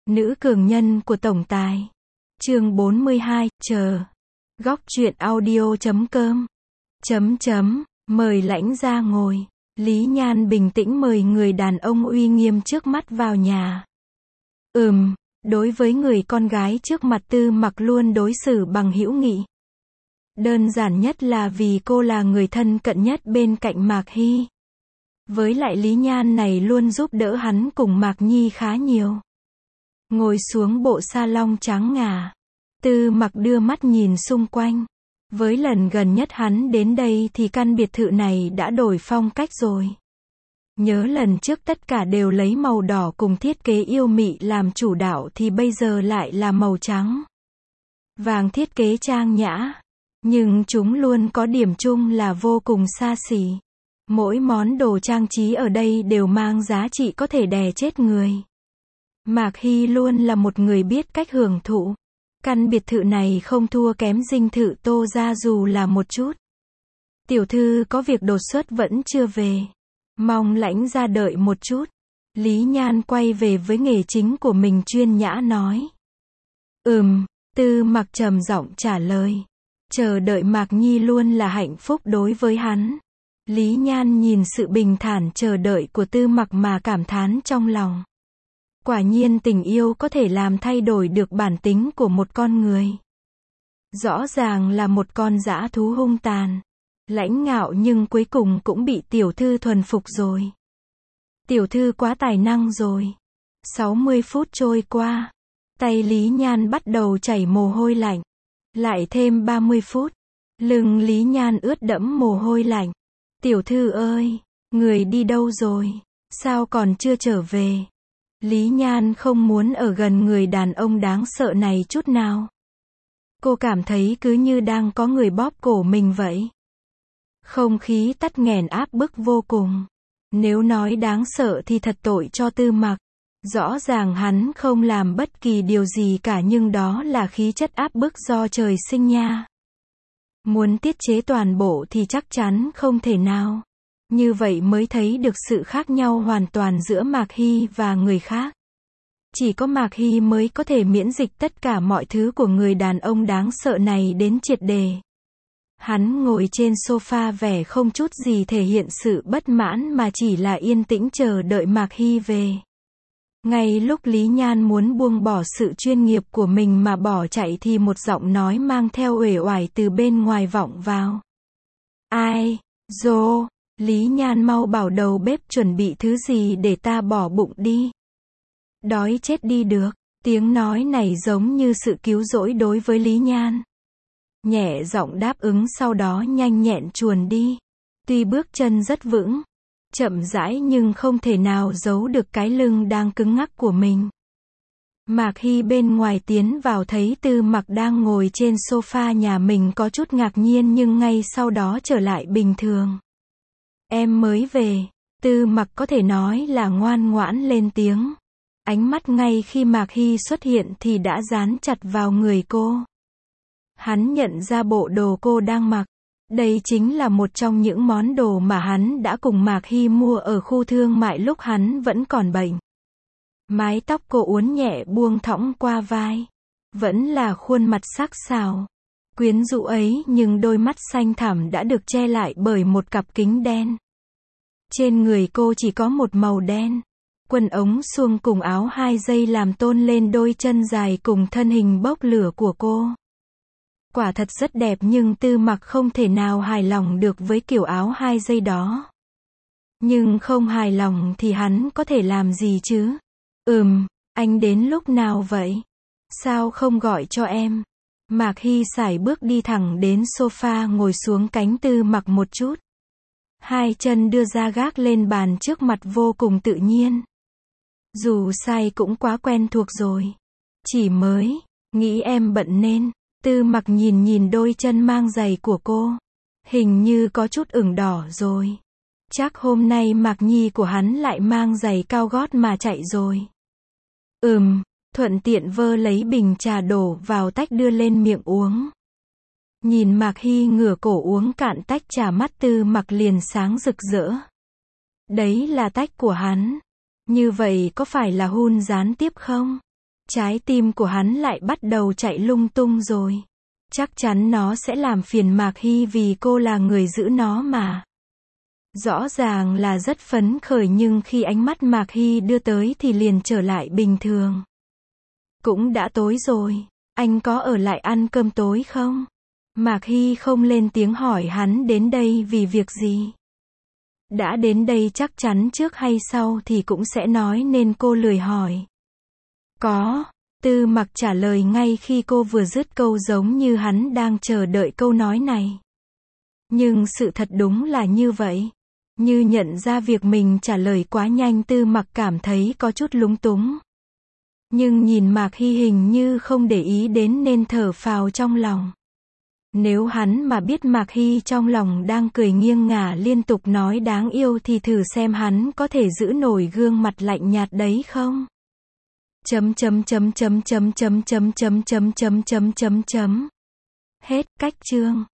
Nữ cường nhân của tổng tài. Chương 42, chờ. Góc truyện audio.com. Mời lãnh gia ngồi. Lý Nhan bình tĩnh mời người đàn ông uy nghiêm trước mắt vào nhà. Đối với người con gái trước mặt Tư Mặc luôn đối xử bằng hữu nghị. Đơn giản nhất là vì cô là người thân cận nhất bên cạnh Mạc Hy. Với lại Lý Nhan này luôn giúp đỡ hắn cùng Mạc Nhi khá nhiều. Ngồi xuống bộ salon trắng ngà. Tư Mặc đưa mắt nhìn xung quanh. Với lần gần nhất hắn đến đây thì căn biệt thự này đã đổi phong cách rồi. Nhớ lần trước tất cả đều lấy màu đỏ cùng thiết kế yêu mị làm chủ đạo thì bây giờ lại là màu trắng. Vàng thiết kế trang nhã. Nhưng chúng luôn có điểm chung là vô cùng xa xỉ. Mỗi món đồ trang trí ở đây đều mang giá trị có thể đè chết người. Mạc Hy luôn là một người biết cách hưởng thụ. Căn biệt thự này không thua kém dinh thự Tô gia dù là một chút. Tiểu thư có việc đột xuất vẫn chưa về. Mong lãnh gia đợi một chút. Lý Nhan quay về với nghề chính của mình chuyên nhã nói. Tư Mặc trầm giọng trả lời. Chờ đợi Mạc Nhi luôn là hạnh phúc đối với hắn. Lý Nhan nhìn sự bình thản chờ đợi của Tư Mặc mà cảm thán trong lòng. Quả nhiên tình yêu có thể làm thay đổi được bản tính của một con người. Rõ ràng là một con dã thú hung tàn, lãnh ngạo nhưng cuối cùng cũng bị tiểu thư thuần phục rồi. Tiểu thư quá tài năng rồi. 60 phút trôi qua, tay Lý Nhan bắt đầu chảy mồ hôi lạnh. Lại thêm 30 phút, lưng Lý Nhan ướt đẫm mồ hôi lạnh. Tiểu thư ơi, người đi đâu rồi? Sao còn chưa trở về? Lý Nhan không muốn ở gần người đàn ông đáng sợ này chút nào. Cô cảm thấy cứ như đang có người bóp cổ mình vậy. Không khí tắc nghẹn áp bức vô cùng. Nếu nói đáng sợ thì thật tội cho Tư Mặc. Rõ ràng hắn không làm bất kỳ điều gì cả nhưng đó là khí chất áp bức do trời sinh nha. Muốn tiết chế toàn bộ thì chắc chắn không thể nào. Như vậy mới thấy được sự khác nhau hoàn toàn giữa Mạc Hy và người khác. Chỉ có Mạc Hy mới có thể miễn dịch tất cả mọi thứ của người đàn ông đáng sợ này đến triệt đề. Hắn ngồi trên sofa vẻ không chút gì thể hiện sự bất mãn mà chỉ là yên tĩnh chờ đợi Mạc Hy về. Ngay lúc Lý Nhan muốn buông bỏ sự chuyên nghiệp của mình mà bỏ chạy thì một giọng nói mang theo uể oải từ bên ngoài vọng vào. Ai? Dô, Lý Nhan mau bảo đầu bếp chuẩn bị thứ gì để ta bỏ bụng đi. Đói chết đi được. Tiếng nói này giống như sự cứu rỗi đối với Lý Nhan. Nhẹ giọng đáp ứng sau đó nhanh nhẹn chuồn đi. Tuy bước chân rất vững, chậm rãi nhưng không thể nào giấu được cái lưng đang cứng ngắc của mình. Mạc Hy bên ngoài tiến vào thấy Tư Mặc đang ngồi trên sofa nhà mình có chút ngạc nhiên nhưng ngay sau đó trở lại bình thường. Em mới về. Tư Mặc có thể nói là ngoan ngoãn lên tiếng. Ánh mắt ngay khi Mạc Hy xuất hiện thì đã dán chặt vào người cô. Hắn nhận ra bộ đồ cô đang mặc. Đây chính là một trong những món đồ mà hắn đã cùng Mạc Hy mua ở khu thương mại lúc hắn vẫn còn bệnh. Mái tóc cô uốn nhẹ buông thõng qua vai. Vẫn là khuôn mặt sắc sảo, quyến rũ ấy nhưng đôi mắt xanh thẳm đã được che lại bởi một cặp kính đen. Trên người cô chỉ có một màu đen. Quần ống suông cùng áo 2 dây làm tôn lên đôi chân dài cùng thân hình bốc lửa của cô. Quả thật rất đẹp nhưng Tư Mặc không thể nào hài lòng được với kiểu áo 2 dây đó. Nhưng không hài lòng thì hắn có thể làm gì chứ? Anh đến lúc nào vậy? Sao không gọi cho em? Mạc Hy sải bước đi thẳng đến sofa ngồi xuống cánh Tư Mặc một chút. Hai chân đưa ra gác lên bàn trước mặt vô cùng tự nhiên. Dù sai cũng quá quen thuộc rồi. Chỉ mới nghĩ em bận nên. Tư Mặc nhìn đôi chân mang giày của cô. Hình như có chút ửng đỏ rồi. Chắc hôm nay Mạc Nhi của hắn lại mang giày cao gót mà chạy rồi. Thuận tiện vơ lấy bình trà đổ vào tách đưa lên miệng uống. Nhìn Mạc Hy ngửa cổ uống cạn tách trà mắt Tư Mặc liền sáng rực rỡ. Đấy là tách của hắn. Như vậy có phải là hun gián tiếp không? Trái tim của hắn lại bắt đầu chạy lung tung rồi. Chắc chắn nó sẽ làm phiền Mạc Hy vì cô là người giữ nó mà. Rõ ràng là rất phấn khởi nhưng khi ánh mắt Mạc Hy đưa tới thì liền trở lại bình thường. Cũng đã tối rồi, anh có ở lại ăn cơm tối không? Mạc Hy không lên tiếng hỏi hắn đến đây vì việc gì. Đã đến đây chắc chắn trước hay sau thì cũng sẽ nói nên cô lười hỏi. Có, Tư Mặc trả lời ngay khi cô vừa dứt câu giống như hắn đang chờ đợi câu nói này. Nhưng sự thật đúng là như vậy. Như nhận ra việc mình trả lời quá nhanh Tư Mặc cảm thấy có chút lúng túng. Nhưng nhìn Mạc Hy hình như không để ý đến nên thở phào trong lòng. Nếu hắn mà biết Mạc Hy trong lòng đang cười nghiêng ngả liên tục nói đáng yêu thì thử xem hắn có thể giữ nổi gương mặt lạnh nhạt đấy không? Hết cách chương.